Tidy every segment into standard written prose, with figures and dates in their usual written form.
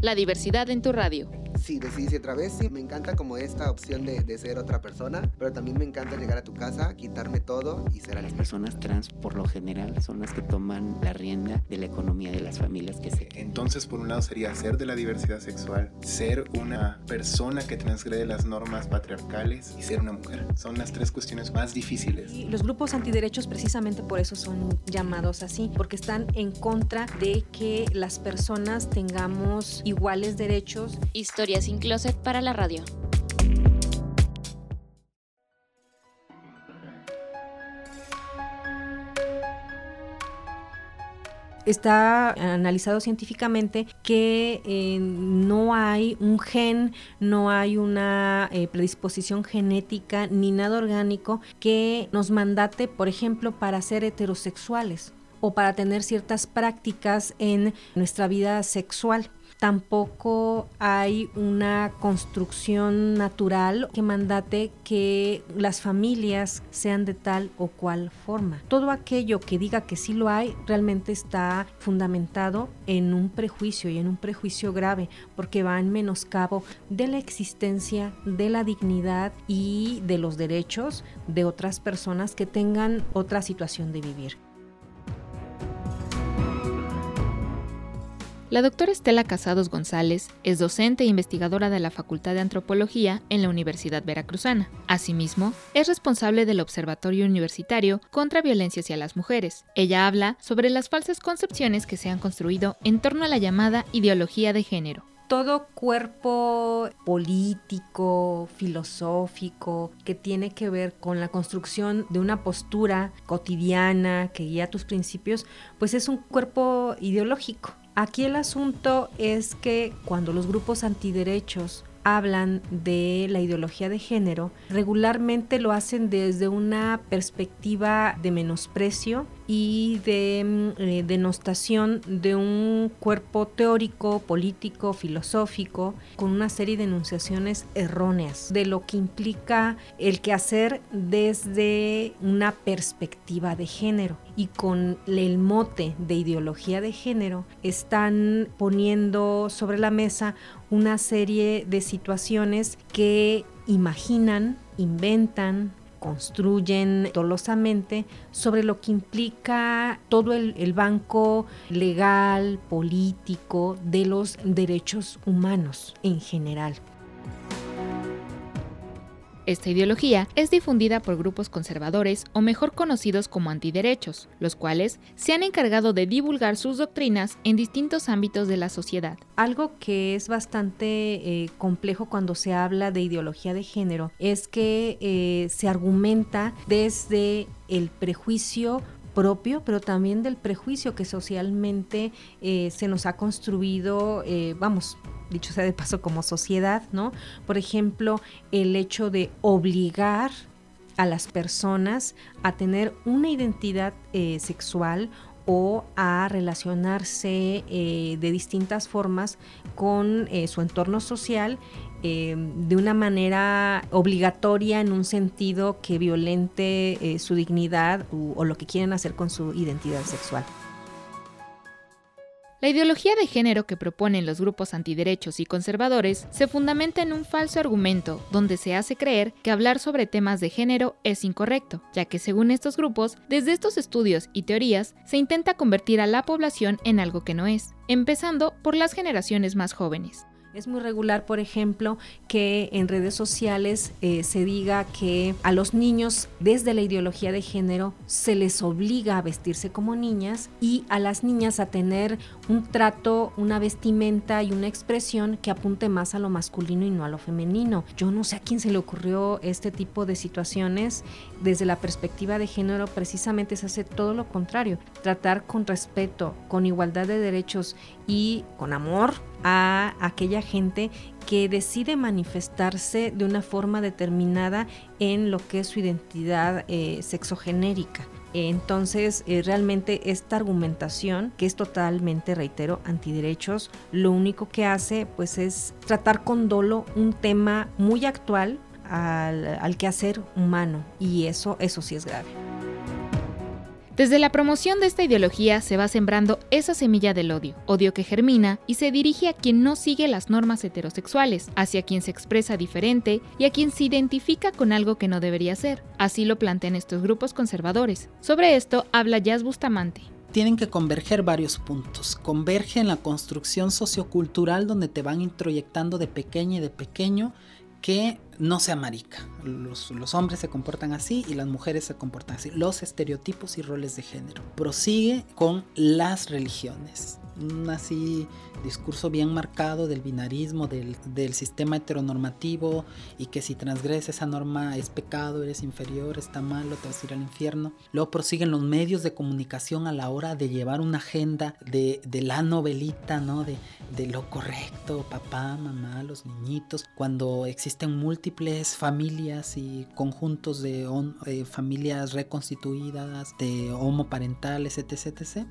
La diversidad en tu radio. Sí, decidí otra vez, sí, me encanta como esta opción de ser otra persona, pero también me encanta llegar a tu casa, quitarme todo y ser alguien. Las personas trans por lo general son las que toman la rienda de la economía de las familias que se quedan. Entonces, por un lado sería ser de la diversidad sexual, ser una persona que transgrede las normas patriarcales y ser una mujer. Son las tres cuestiones más difíciles. Y los grupos antiderechos precisamente por eso son llamados así, porque están en contra de que las personas tengamos iguales derechos. Historia sin closet para la radio. Está analizado científicamente que no hay un gen, no hay una predisposición genética ni nada orgánico que nos mandate, por ejemplo, para ser heterosexuales o para tener ciertas prácticas en nuestra vida sexual. Tampoco hay una construcción natural que mandate que las familias sean de tal o cual forma. Todo aquello que diga que sí lo hay realmente está fundamentado en un prejuicio y en un prejuicio grave, porque va en menoscabo de la existencia, de la dignidad y de los derechos de otras personas que tengan otra situación de vivir. La doctora Estela Casados González es docente e investigadora de la Facultad de Antropología en la Universidad Veracruzana. Asimismo, es responsable del Observatorio Universitario contra Violencia hacia las Mujeres. Ella habla sobre las falsas concepciones que se han construido en torno a la llamada ideología de género. Todo cuerpo político, filosófico, que tiene que ver con la construcción de una postura cotidiana que guía tus principios, pues es un cuerpo ideológico. Aquí el asunto es que cuando los grupos antiderechos hablan de la ideología de género, regularmente lo hacen desde una perspectiva de menosprecio y de denostación de un cuerpo teórico, político, filosófico, con una serie de enunciaciones erróneas de lo que implica el quehacer desde una perspectiva de género. Y con el mote de ideología de género están poniendo sobre la mesa una serie de situaciones que imaginan, inventan, construyen dolosamente sobre lo que implica todo el banco legal, político de los derechos humanos en general. Esta ideología es difundida por grupos conservadores o mejor conocidos como antiderechos, los cuales se han encargado de divulgar sus doctrinas en distintos ámbitos de la sociedad. Algo que es bastante complejo cuando se habla de ideología de género es que se argumenta desde el prejuicio propio, pero también del prejuicio que socialmente se nos ha construido, dicho sea de paso, como sociedad, ¿no? Por ejemplo, el hecho de obligar a las personas a tener una identidad sexual o a relacionarse de distintas formas con su entorno social de una manera obligatoria en un sentido que violente su dignidad o lo que quieren hacer con su identidad sexual. La ideología de género que proponen los grupos antiderechos y conservadores se fundamenta en un falso argumento donde se hace creer que hablar sobre temas de género es incorrecto, ya que según estos grupos, desde estos estudios y teorías se intenta convertir a la población en algo que no es, empezando por las generaciones más jóvenes. Es muy regular, por ejemplo, que en redes sociales se diga que a los niños desde la ideología de género se les obliga a vestirse como niñas y a las niñas a tener un trato, una vestimenta y una expresión que apunte más a lo masculino y no a lo femenino. Yo no sé a quién se le ocurrió este tipo de situaciones. Desde la perspectiva de género precisamente se hace todo lo contrario, tratar con respeto, con igualdad de derechos y con amor a aquella gente que decide manifestarse de una forma determinada en lo que es su identidad sexogenérica. Entonces, realmente esta argumentación, que es totalmente, reitero, antiderechos, lo único que hace pues es tratar con dolo un tema muy actual al quehacer humano, y eso sí es grave. Desde la promoción de esta ideología se va sembrando esa semilla del odio que germina y se dirige a quien no sigue las normas heterosexuales, hacia quien se expresa diferente y a quien se identifica con algo que no debería ser. Así lo plantean estos grupos conservadores. Sobre esto habla Jazz Bustamante. Tienen que converger varios puntos. Converge en la construcción sociocultural donde te van introyectando de pequeña y de pequeño que no sea marica. Los hombres se comportan así y las mujeres se comportan así. Los estereotipos y roles de género. Prosigue con las religiones. Un así discurso bien marcado del binarismo, del sistema heteronormativo, y que si transgredes esa norma es pecado, eres inferior, está malo, te vas a ir al infierno. Luego prosiguen los medios de comunicación a la hora de llevar una agenda de la novelita, ¿no? De lo correcto, papá, mamá, los niñitos, cuando existen múltiples familias y conjuntos de familias reconstituidas, de homoparentales, etc.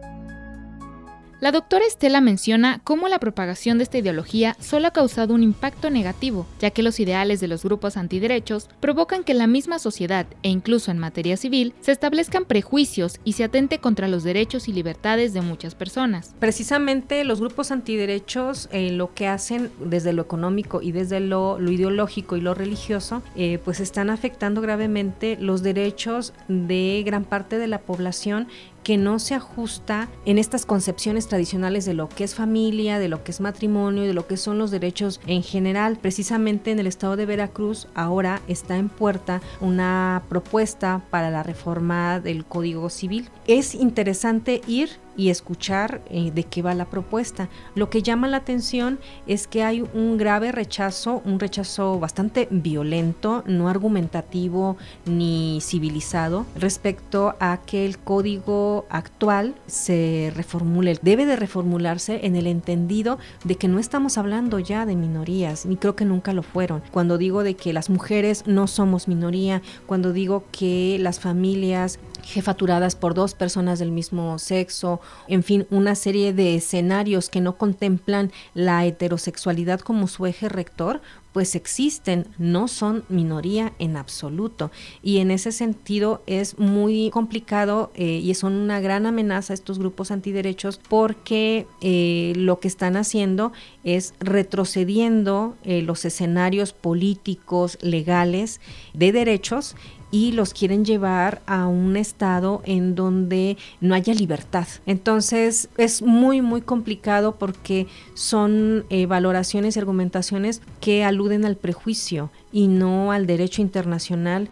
La doctora Estela menciona cómo la propagación de esta ideología solo ha causado un impacto negativo, ya que los ideales de los grupos antiderechos provocan que en la misma sociedad, e incluso en materia civil, se establezcan prejuicios y se atente contra los derechos y libertades de muchas personas. Precisamente los grupos antiderechos lo que hacen desde lo económico y desde lo ideológico y lo religioso, pues están afectando gravemente los derechos de gran parte de la población que no se ajusta en estas concepciones tradicionales de lo que es familia, de lo que es matrimonio y de lo que son los derechos en general. Precisamente en el estado de Veracruz ahora está en puerta una propuesta para la reforma del Código Civil. Es interesante ir y escuchar de qué va la propuesta. Lo que llama la atención es que hay un grave rechazo, un rechazo bastante violento, no argumentativo ni civilizado, respecto a que el código actual se reformule. Debe de reformularse en el entendido de que no estamos hablando ya de minorías, ni creo que nunca lo fueron. Cuando digo de que las mujeres no somos minoría, cuando digo que las familias jefaturadas por dos personas del mismo sexo, en fin, una serie de escenarios que no contemplan la heterosexualidad como su eje rector, pues existen, no son minoría en absoluto, y en ese sentido es muy complicado y son una gran amenaza estos grupos antiderechos, porque lo que están haciendo es retrocediendo los escenarios políticos, legales, de derechos, y los quieren llevar a un estado en donde no haya libertad. Entonces es muy muy complicado porque son valoraciones y argumentaciones que aluden al prejuicio y no al derecho internacional.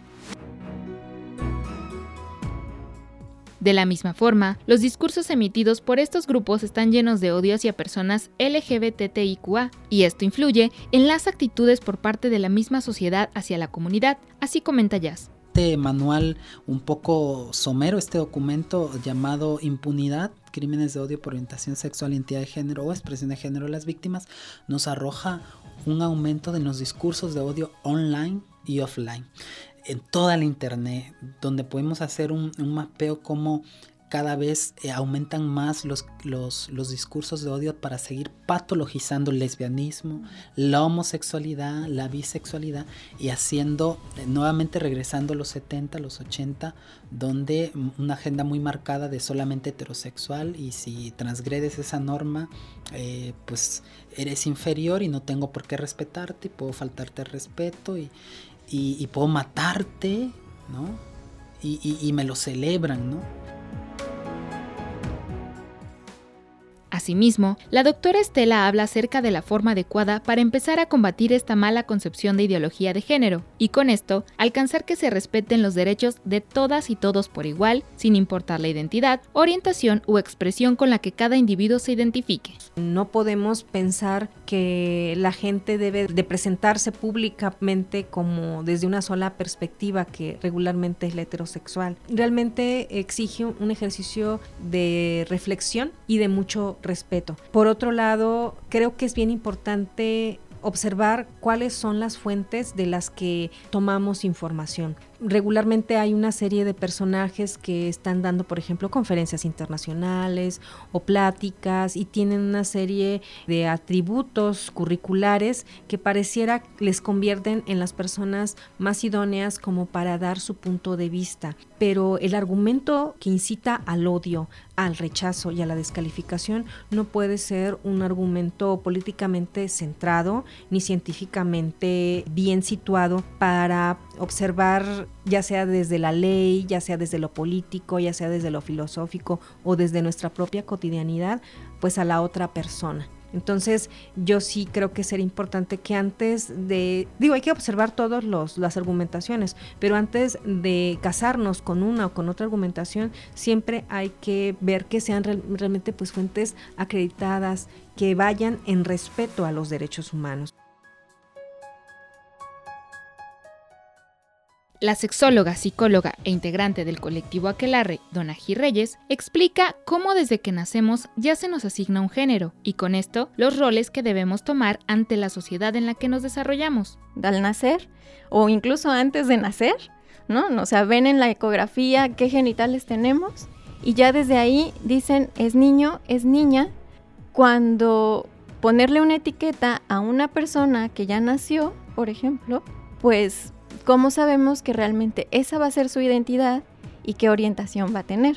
De la misma forma, los discursos emitidos por estos grupos están llenos de odio hacia personas LGBTIQA, y esto influye en las actitudes por parte de la misma sociedad hacia la comunidad, así comenta Jazz. Este manual un poco somero, este documento llamado Impunidad, Crímenes de Odio por Orientación Sexual, Identidad de Género o Expresión de Género de las Víctimas, nos arroja un aumento de los discursos de odio online y offline, en toda la internet, donde podemos hacer un mapeo como cada vez aumentan más los discursos de odio para seguir patologizando el lesbianismo, la homosexualidad, la bisexualidad, y haciendo, nuevamente regresando a los 70, los 80, donde una agenda muy marcada de solamente heterosexual, y si transgredes esa norma, pues eres inferior y no tengo por qué respetarte, y puedo faltarte el respeto y puedo matarte, ¿no? Y me lo celebran, ¿no? Asimismo, la doctora Estela habla acerca de la forma adecuada para empezar a combatir esta mala concepción de ideología de género, y con esto alcanzar que se respeten los derechos de todas y todos por igual, sin importar la identidad, orientación u expresión con la que cada individuo se identifique. No podemos pensar que la gente debe de presentarse públicamente como desde una sola perspectiva, que regularmente es la heterosexual. Realmente exige un ejercicio de reflexión y de mucho respeto. Por otro lado, creo que es bien importante observar cuáles son las fuentes de las que tomamos información. regularmente hay una serie de personajes que están dando, por ejemplo, conferencias internacionales o pláticas y tienen una serie de atributos curriculares que pareciera les convierten en las personas más idóneas como para dar su punto de vista. Pero el argumento que incita al odio, al rechazo y a la descalificación no puede ser un argumento políticamente centrado ni científicamente bien situado para observar, ya sea desde la ley, ya sea desde lo político, ya sea desde lo filosófico o desde nuestra propia cotidianidad, pues a la otra persona. Entonces yo sí creo que sería importante que antes de, hay que observar todas las argumentaciones, pero antes de casarnos con una o con otra argumentación, siempre hay que ver que sean realmente pues fuentes acreditadas, que vayan en respeto a los derechos humanos. La sexóloga, psicóloga e integrante del colectivo Aquelarre, Donají Reyes, explica cómo desde que nacemos ya se nos asigna un género y con esto los roles que debemos tomar ante la sociedad en la que nos desarrollamos. Al nacer o incluso antes de nacer, ¿no? O sea, ven en la ecografía qué genitales tenemos y ya desde ahí dicen es niño, es niña. Cuando ponerle una etiqueta a una persona que ya nació, por ejemplo, pues ¿cómo sabemos que realmente esa va a ser su identidad y qué orientación va a tener?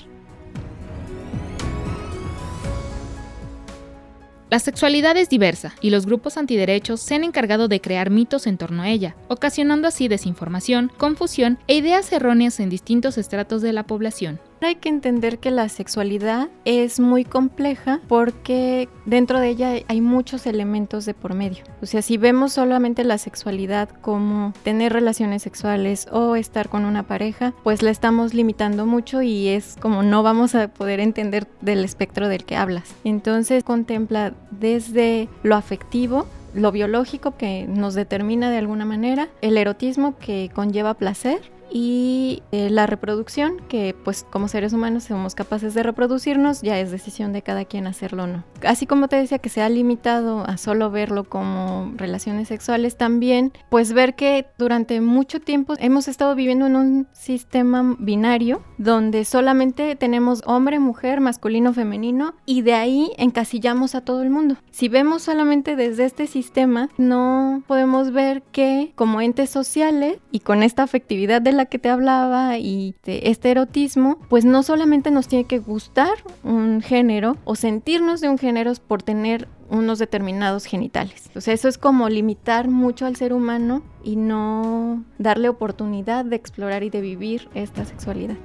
La sexualidad es diversa y los grupos antiderechos se han encargado de crear mitos en torno a ella, ocasionando así desinformación, confusión e ideas erróneas en distintos estratos de la población. Hay que entender que la sexualidad es muy compleja porque dentro de ella hay muchos elementos de por medio. O sea, si vemos solamente la sexualidad como tener relaciones sexuales o estar con una pareja, pues la estamos limitando mucho y es como no vamos a poder entender del espectro del que hablas. Entonces contempla desde lo afectivo, lo biológico que nos determina de alguna manera, el erotismo que conlleva placer, y la reproducción, que pues como seres humanos somos capaces de reproducirnos, ya es decisión de cada quien hacerlo o no. Así como te decía que se ha limitado a solo verlo como relaciones sexuales, también pues ver que durante mucho tiempo hemos estado viviendo en un sistema binario donde solamente tenemos hombre, mujer, masculino, femenino y de ahí encasillamos a todo el mundo. Si vemos solamente desde este sistema, no podemos ver que como entes sociales y con esta afectividad de la que te hablaba y de este erotismo, pues no solamente nos tiene que gustar un género o sentirnos de un género por tener unos determinados genitales. O sea, eso es como limitar mucho al ser humano y no darle oportunidad de explorar y de vivir esta sexualidad.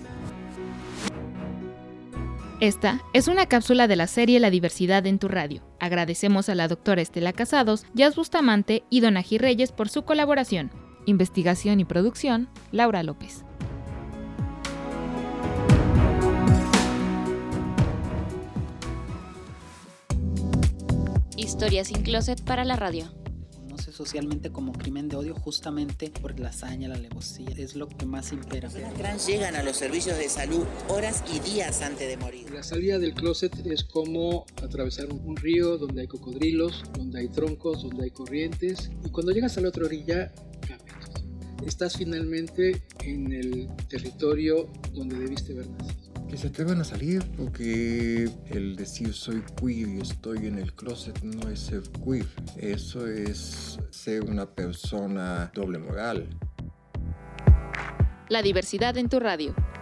Esta es una cápsula de la serie La Diversidad en tu Radio. Agradecemos a la doctora Estela Casados, Jazz Bustamante y Donají Reyes por su colaboración. Investigación y producción, Laura López. Historias sin closet para la radio. Conoce socialmente como crimen de odio justamente por la hazaña, la alevosía, es lo que más impera. Las trans llegan a los servicios de salud horas y días antes de morir. La salida del closet es como atravesar un río donde hay cocodrilos, donde hay troncos, donde hay corrientes, y cuando llegas a la otra orilla, estás finalmente en el territorio donde debiste haber nacido. Que se atrevan a salir, porque el decir soy queer y estoy en el closet no es ser queer, eso es ser una persona doble moral. La Diversidad en tu Radio.